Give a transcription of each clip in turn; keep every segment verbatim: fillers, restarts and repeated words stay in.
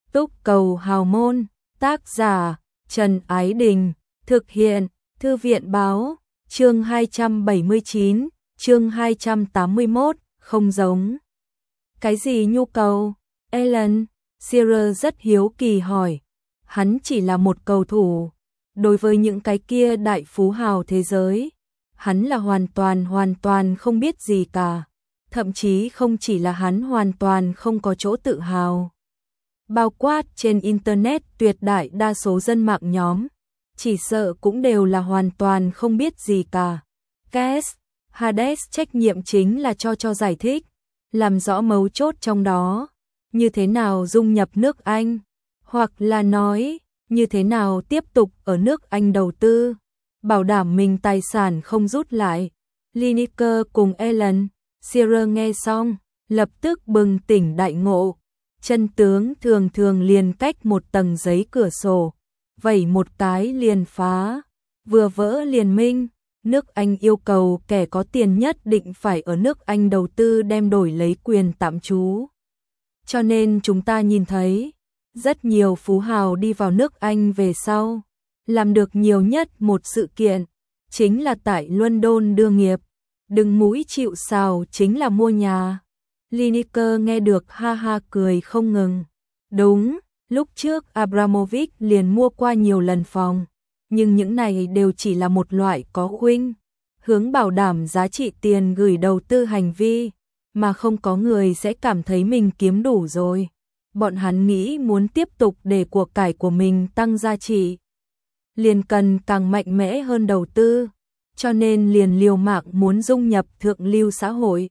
Túc Cầu Hào Môn, tác giả Trần Ái Đình, thực hiện Thư viện Báo, chương hai trăm bảy mươi chín, chương hai trăm tám mươi mốt, không giống. Cái gì nhu cầu? Alan Shearer rất hiếu kỳ hỏi. Hắn chỉ là một cầu thủ. Đối với những cái kia đại phú hào thế giới, hắn là hoàn toàn hoàn toàn không biết gì cả. Thậm chí không chỉ là hắn hoàn toàn không có chỗ tự hào. Bao quát trên Internet tuyệt đại đa số dân mạng nhóm, chỉ sợ cũng đều là hoàn toàn không biết gì cả. Kes Hades trách nhiệm chính là cho cho giải thích, làm rõ mấu chốt trong đó, như thế nào dung nhập nước Anh, hoặc là nói, như thế nào tiếp tục ở nước Anh đầu tư, bảo đảm mình tài sản không rút lại. Lineker cùng Alan Shearer nghe xong, lập tức bừng tỉnh đại ngộ. Chân tướng thường thường liền cách một tầng giấy cửa sổ, vẩy một cái liền phá, vừa vỡ liền minh. Nước Anh yêu cầu kẻ có tiền nhất định phải ở nước Anh đầu tư đem đổi lấy quyền tạm trú. Cho nên chúng ta nhìn thấy, rất nhiều phú hào đi vào nước Anh về sau, làm được nhiều nhất một sự kiện, chính là tại London đưa nghiệp, đừng mũi chịu sào chính là mua nhà. Lineker nghe được ha ha cười không ngừng. Đúng, lúc trước Abramovich liền mua qua nhiều lần phòng, nhưng những này đều chỉ là một loại có khuynh hướng bảo đảm giá trị tiền gửi đầu tư hành vi, mà không có người sẽ cảm thấy mình kiếm đủ rồi. Bọn hắn nghĩ muốn tiếp tục để của cải của mình tăng giá trị, liền cần càng mạnh mẽ hơn đầu tư, cho nên liền liều mạng muốn dung nhập thượng lưu xã hội.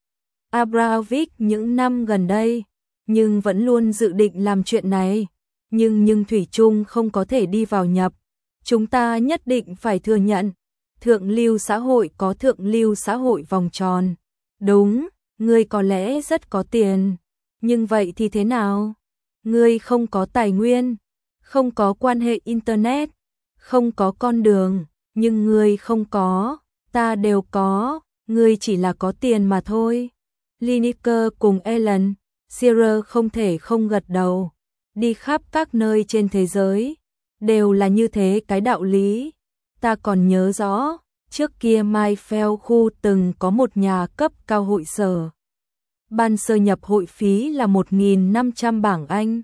Abramovich những năm gần đây, nhưng vẫn luôn dự định làm chuyện này, nhưng nhưng thủy chung không có thể đi vào nhập. Chúng ta nhất định phải thừa nhận, thượng lưu xã hội có thượng lưu xã hội vòng tròn. Đúng, ngươi có lẽ rất có tiền, nhưng vậy thì thế nào? Ngươi không có tài nguyên, không có quan hệ Internet, không có con đường, nhưng ngươi không có, ta đều có, ngươi chỉ là có tiền mà thôi. Lineker cùng Alan Shearer không thể không gật đầu. Đi khắp các nơi trên thế giới, đều là như thế cái đạo lý. Ta còn nhớ rõ, trước kia Mayfield khu từng có một nhà cấp cao hội sở. Ban sơ nhập hội phí là một nghìn năm trăm bảng Anh.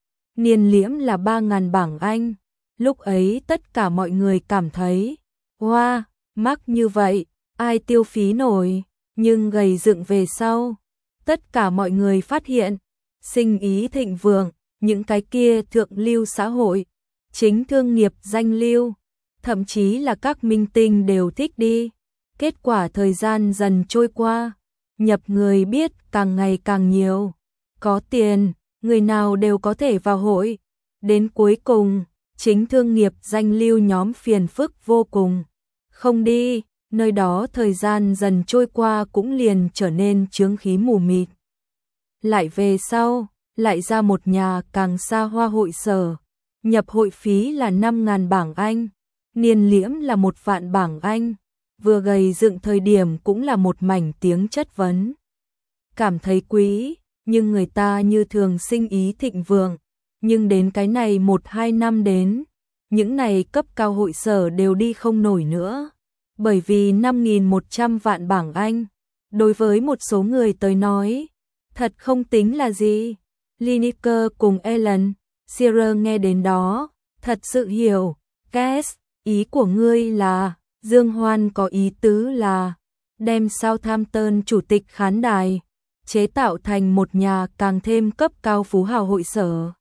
Niên liễm là ba nghìn bảng Anh. Lúc ấy tất cả mọi người cảm thấy, wow, mắc như vậy, ai tiêu phí nổi. Nhưng gầy dựng về sau, tất cả mọi người phát hiện, sinh ý thịnh vượng, những cái kia thượng lưu xã hội, chính thương nghiệp danh lưu, thậm chí là các minh tinh đều thích đi. Kết quả thời gian dần trôi qua, nhập người biết càng ngày càng nhiều, có tiền, người nào đều có thể vào hội. Đến cuối cùng, chính thương nghiệp danh lưu nhóm phiền phức vô cùng, không đi. Nơi đó thời gian dần trôi qua cũng liền trở nên chướng khí mù mịt. Lại về sau, lại ra một nhà càng xa hoa hội sở. Nhập hội phí là năm nghìn bảng Anh, niên liễm là một vạn bảng Anh. Vừa gầy dựng thời điểm cũng là một mảnh tiếng chất vấn. Cảm thấy quý, nhưng người ta như thường sinh ý thịnh vượng. Nhưng đến cái này một hai năm đến, những này cấp cao hội sở đều đi không nổi nữa. Bởi vì năm nghìn một trăm vạn bảng Anh, đối với một số người tới nói, thật không tính là gì. Lineker cùng Alan Shearer nghe đến đó, thật sự hiểu. Kes, ý của ngươi là, Dương Hoan có ý tứ là, đem Southampton chủ tịch khán đài, chế tạo thành một nhà càng thêm cấp cao phú hào hội sở.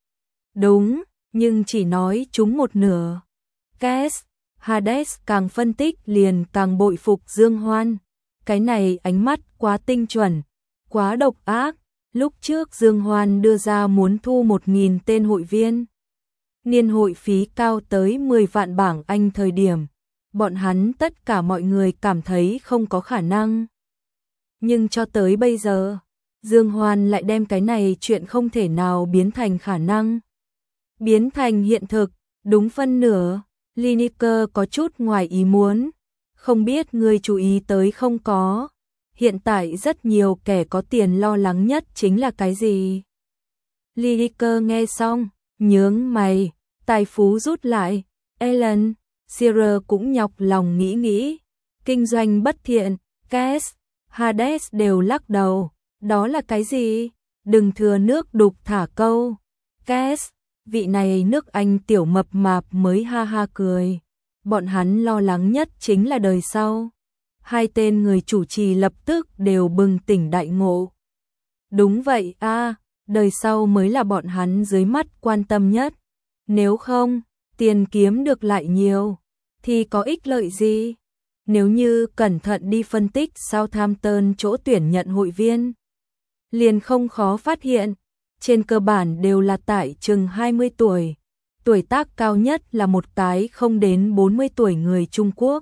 Đúng, nhưng chỉ nói chúng một nửa. Kes Hades càng phân tích liền càng bội phục Dương Hoan. Cái này ánh mắt quá tinh chuẩn, quá độc ác. Lúc trước Dương Hoan đưa ra muốn thu một nghìn tên hội viên. Niên hội phí cao tới mười vạn bảng Anh thời điểm. Bọn hắn tất cả mọi người cảm thấy không có khả năng. Nhưng cho tới bây giờ, Dương Hoan lại đem cái này chuyện không thể nào biến thành khả năng. Biến thành hiện thực, đúng phân nửa. Lineker có chút ngoài ý muốn, không biết ngươi chú ý tới không có. Hiện tại rất nhiều kẻ có tiền lo lắng nhất chính là cái gì? Lineker nghe xong, nhướng mày, tài phú rút lại. Alan Shearer cũng nhọc lòng nghĩ nghĩ. Kinh doanh bất thiện, Cass, Hades đều lắc đầu. Đó là cái gì? Đừng thừa nước đục thả câu. Cass, vị này nước Anh tiểu mập mạp mới ha ha cười. Bọn hắn lo lắng nhất chính là đời sau. Hai tên người chủ trì lập tức đều bừng tỉnh đại ngộ. Đúng vậy a, đời sau mới là bọn hắn dưới mắt quan tâm nhất. Nếu không, tiền kiếm được lại nhiều, thì có ích lợi gì? Nếu như cẩn thận đi phân tích Southampton chỗ tuyển nhận hội viên, liền không khó phát hiện, trên cơ bản đều là tại chừng hai mươi tuổi, tuổi tác cao nhất là một cái không đến bốn mươi tuổi người Trung Quốc.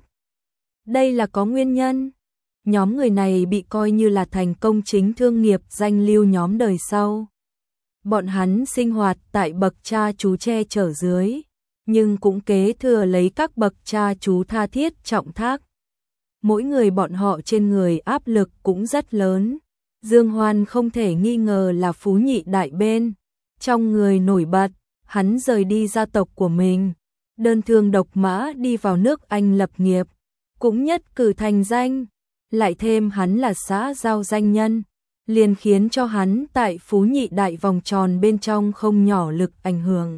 Đây là có nguyên nhân. Nhóm người này bị coi như là thành công chính thương nghiệp danh lưu nhóm đời sau. Bọn hắn sinh hoạt tại bậc cha chú che chở dưới, nhưng cũng kế thừa lấy các bậc cha chú tha thiết trọng thác. Mỗi người bọn họ trên người áp lực cũng rất lớn. Dương Hoan không thể nghi ngờ là phú nhị đại bên. Trong người nổi bật, hắn rời đi gia tộc của mình, đơn thương độc mã đi vào nước Anh lập nghiệp, cũng nhất cử thành danh. Lại thêm hắn là xã giao danh nhân, liền khiến cho hắn tại phú nhị đại vòng tròn bên trong không nhỏ lực ảnh hưởng.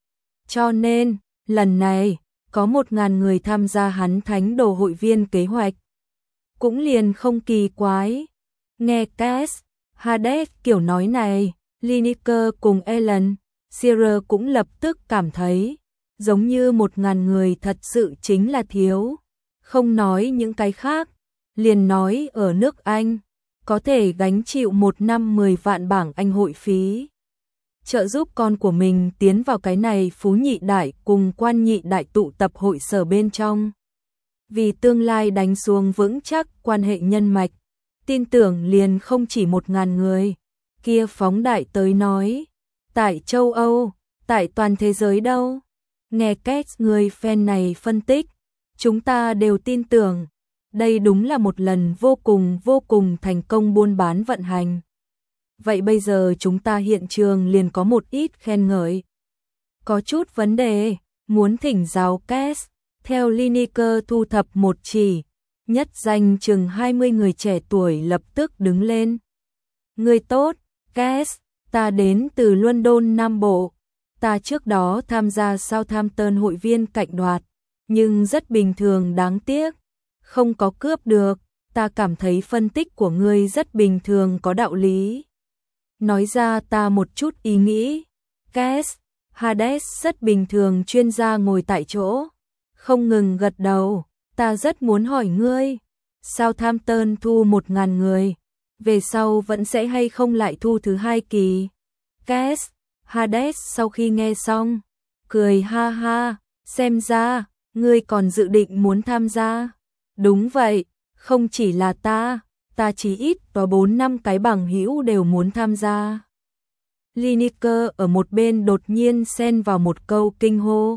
Cho nên, lần này, có một ngàn người tham gia hắn thánh đồ hội viên kế hoạch. Cũng liền không kỳ quái. Nghe Cass, Hades kiểu nói này, Lineker cùng Alan Shearer cũng lập tức cảm thấy, giống như một ngàn người thật sự chính là thiếu. Không nói những cái khác, liền nói ở nước Anh, có thể gánh chịu một năm mười vạn bảng Anh hội phí. Trợ giúp con của mình tiến vào cái này phú nhị đại cùng quan nhị đại tụ tập hội sở bên trong. Vì tương lai đánh xuống vững chắc quan hệ nhân mạch, tin tưởng liền không chỉ một ngàn người. Kia phóng đại tới nói, tại châu Âu, tại toàn thế giới đâu. Nghe cách người fan này phân tích, chúng ta đều tin tưởng, đây đúng là một lần vô cùng vô cùng thành công buôn bán vận hành. Vậy bây giờ chúng ta hiện trường liền có một ít khen ngợi. Có chút vấn đề, muốn thỉnh giáo Cass. Theo Lineker thu thập một chỉ, nhất danh chừng hai mươi người trẻ tuổi lập tức đứng lên. Người tốt, Cass, ta đến từ London Nam Bộ. Ta trước đó tham gia Southampton hội viên cạnh đoạt, nhưng rất bình thường đáng tiếc, không có cướp được. Ta cảm thấy phân tích của ngươi rất bình thường có đạo lý. Nói ra ta một chút ý nghĩ. Cass, Hades rất bình thường chuyên gia ngồi tại chỗ, không ngừng gật đầu. Ta rất muốn hỏi ngươi, Southampton thu một ngàn người, về sau vẫn sẽ hay không lại thu thứ hai kỳ? Cass, Hades sau khi nghe xong, cười ha ha, xem ra, ngươi còn dự định muốn tham gia. Đúng vậy, không chỉ là ta, ta chỉ ít có bốn năm cái bằng hữu đều muốn tham gia. Lineker ở một bên đột nhiên xen vào một câu kinh hô.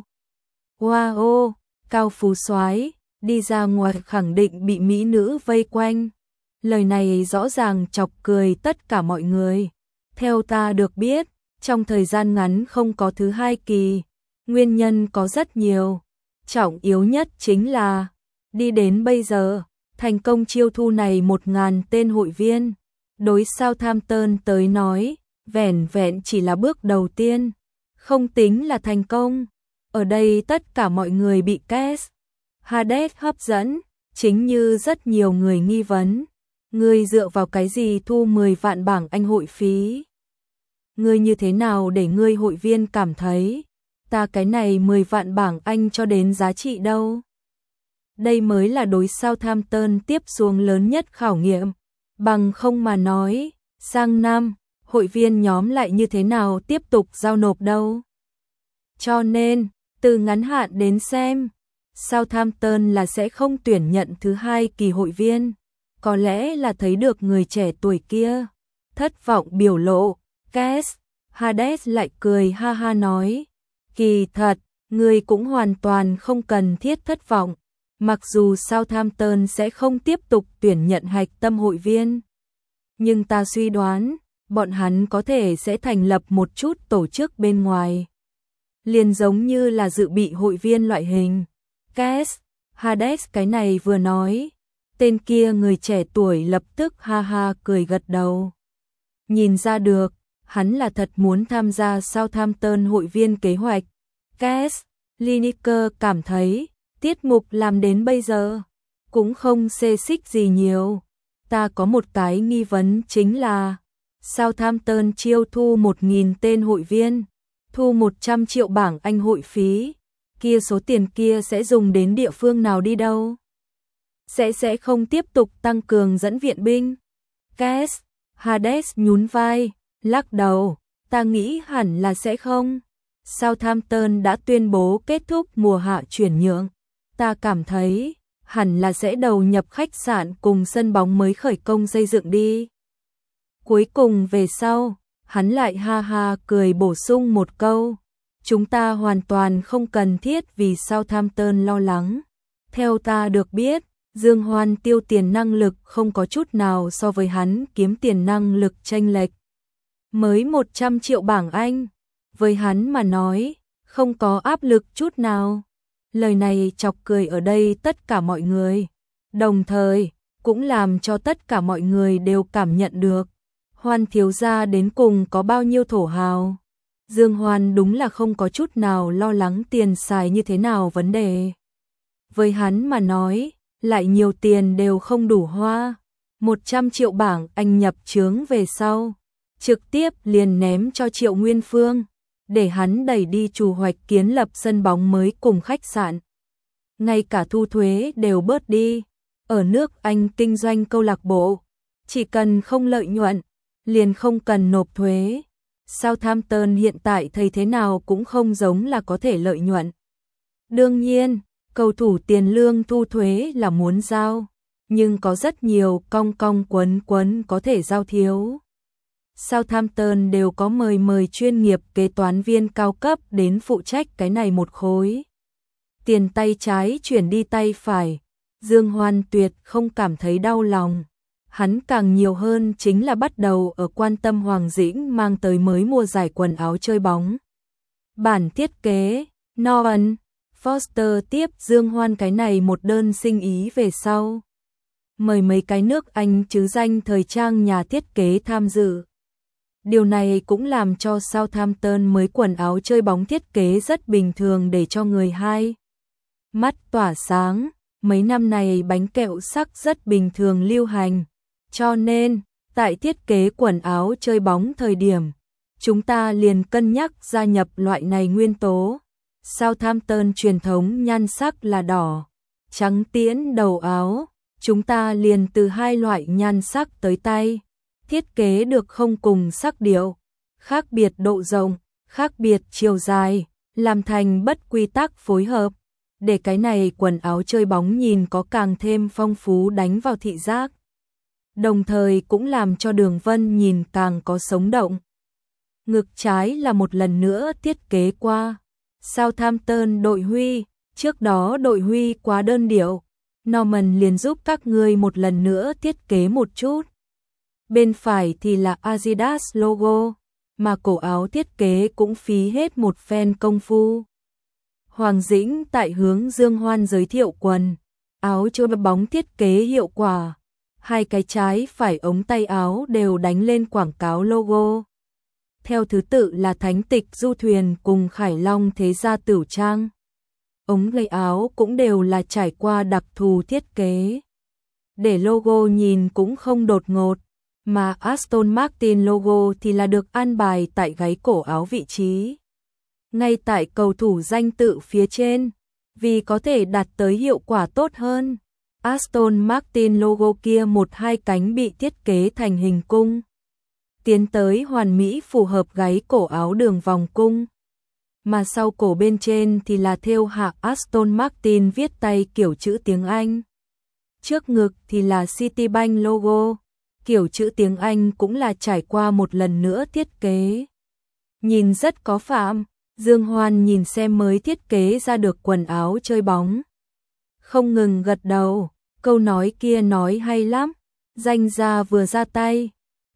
Wow, cao phú soái đi ra ngoài khẳng định bị mỹ nữ vây quanh. Lời này rõ ràng chọc cười tất cả mọi người. Theo ta được biết, trong thời gian ngắn không có thứ hai kỳ, nguyên nhân có rất nhiều. Trọng yếu nhất chính là, đi đến bây giờ, thành công chiêu thu này một ngàn tên hội viên. Đối Southampton tới nói, vẻn vẹn chỉ là bước đầu tiên, không tính là thành công. Ở đây tất cả mọi người bị Cass, Hades hấp dẫn, chính như rất nhiều người nghi vấn. Ngươi dựa vào cái gì thu mười vạn bảng Anh hội phí? Ngươi như thế nào để ngươi hội viên cảm thấy, ta cái này mười vạn bảng Anh cho đến giá trị đâu? Đây mới là đối Southampton tiếp xuống lớn nhất khảo nghiệm. Bằng không mà nói, sang năm, hội viên nhóm lại như thế nào tiếp tục giao nộp đâu? Cho nên, từ ngắn hạn đến xem, Southampton là sẽ không tuyển nhận thứ hai kỳ hội viên. Có lẽ là thấy được người trẻ tuổi kia thất vọng biểu lộ, Cass, Hades lại cười ha ha nói, kỳ thật, người cũng hoàn toàn không cần thiết thất vọng. Mặc dù Southampton sẽ không tiếp tục tuyển nhận hạch tâm hội viên, nhưng ta suy đoán, bọn hắn có thể sẽ thành lập một chút tổ chức bên ngoài. Liền giống như là dự bị hội viên loại hình. Cass, Hades cái này vừa nói, tên kia người trẻ tuổi lập tức ha ha cười gật đầu. Nhìn ra được, hắn là thật muốn tham gia Southampton hội viên kế hoạch. Cass, Lineker cảm thấy, tiết mục làm đến bây giờ, cũng không xê xích gì nhiều. Ta có một cái nghi vấn chính là, Southampton chiêu thu một nghìn tên hội viên, thu một trăm triệu bảng Anh hội phí, kia số tiền kia sẽ dùng đến địa phương nào đi đâu? Sẽ sẽ không tiếp tục tăng cường dẫn viện binh? Cass, Hades nhún vai, lắc đầu, ta nghĩ hẳn là sẽ không. Southampton đã tuyên bố kết thúc mùa hạ chuyển nhượng, ta cảm thấy hẳn là sẽ đầu nhập khách sạn cùng sân bóng mới khởi công xây dựng đi. Cuối cùng về sau, hắn lại ha ha cười bổ sung một câu, chúng ta hoàn toàn không cần thiết vì Southampton lo lắng. Theo ta được biết, Dương Hoan tiêu tiền năng lực không có chút nào so với hắn kiếm tiền năng lực chênh lệch. Mới một trăm triệu bảng Anh, với hắn mà nói, không có áp lực chút nào. Lời này chọc cười ở đây tất cả mọi người, đồng thời cũng làm cho tất cả mọi người đều cảm nhận được Hoan thiếu gia đến cùng có bao nhiêu thổ hào. Dương Hoan đúng là không có chút nào lo lắng tiền xài như thế nào vấn đề. Với hắn mà nói, lại nhiều tiền đều không đủ hoa. một trăm triệu bảng Anh nhập trướng về sau, trực tiếp liền ném cho Triệu Nguyên Phương, để hắn đẩy đi chủ hoạch kiến lập sân bóng mới cùng khách sạn. Ngay cả thu thuế đều bớt đi. Ở nước Anh kinh doanh câu lạc bộ, chỉ cần không lợi nhuận, liền không cần nộp thuế. Southampton hiện tại thấy thế nào cũng không giống là có thể lợi nhuận. Đương nhiên, cầu thủ tiền lương thu thuế là muốn giao, nhưng có rất nhiều cong cong quấn quấn có thể giao thiếu. Southampton đều có mời mời chuyên nghiệp kế toán viên cao cấp đến phụ trách cái này một khối. Tiền tay trái chuyển đi tay phải, Dương Hoan tuyệt không cảm thấy đau lòng. Hắn càng nhiều hơn chính là bắt đầu ở quan tâm Hoàng Dĩnh mang tới mới mua giải quần áo chơi bóng. Bản thiết kế, Nolan, Foster tiếp Dương Hoan cái này một đơn sinh ý về sau. Mời mấy cái nước Anh chứ danh thời trang nhà thiết kế tham dự. Điều này cũng làm cho Southampton mới quần áo chơi bóng thiết kế rất bình thường để cho người hai mắt tỏa sáng. Mấy năm này bánh kẹo sắc rất bình thường lưu hành. Cho nên, tại thiết kế quần áo chơi bóng thời điểm, chúng ta liền cân nhắc gia nhập loại này nguyên tố. Southampton truyền thống nhan sắc là đỏ, trắng tiễn đầu áo, chúng ta liền từ hai loại nhan sắc tới tay, thiết kế được không cùng sắc điệu, khác biệt độ rộng, khác biệt chiều dài, làm thành bất quy tắc phối hợp, để cái này quần áo chơi bóng nhìn có càng thêm phong phú đánh vào thị giác. Đồng thời cũng làm cho đường vân nhìn càng có sống động. Ngực trái là một lần nữa thiết kế qua. Southampton đội huy, trước đó đội huy quá đơn điệu, Norman liền giúp các ngươi một lần nữa thiết kế một chút. Bên phải thì là Adidas logo, mà cổ áo thiết kế cũng phí hết một phen công phu. Hoàng Dĩnh tại hướng Dương Hoan giới thiệu quần áo chơi bóng thiết kế hiệu quả. Hai cái trái phải ống tay áo đều đánh lên quảng cáo logo. Theo thứ tự là Thánh Tịch Du Thuyền cùng Khải Long Thế Gia Tửu Trang. Ống gây áo cũng đều là trải qua đặc thù thiết kế, để logo nhìn cũng không đột ngột, mà Aston Martin logo thì là được an bài tại gáy cổ áo vị trí, ngay tại cầu thủ danh tự phía trên, vì có thể đạt tới hiệu quả tốt hơn. Aston Martin logo kia một hai cánh bị thiết kế thành hình cung, tiến tới hoàn mỹ phù hợp gáy cổ áo đường vòng cung, mà sau cổ bên trên thì là thêu hạ Aston Martin viết tay kiểu chữ tiếng Anh. Trước ngực thì là Citibank logo, kiểu chữ tiếng Anh cũng là trải qua một lần nữa thiết kế. Nhìn rất có phạm, Dương Hoan nhìn xem mới thiết kế ra được quần áo chơi bóng, không ngừng gật đầu. Câu nói kia nói hay lắm, danh gia vừa ra tay,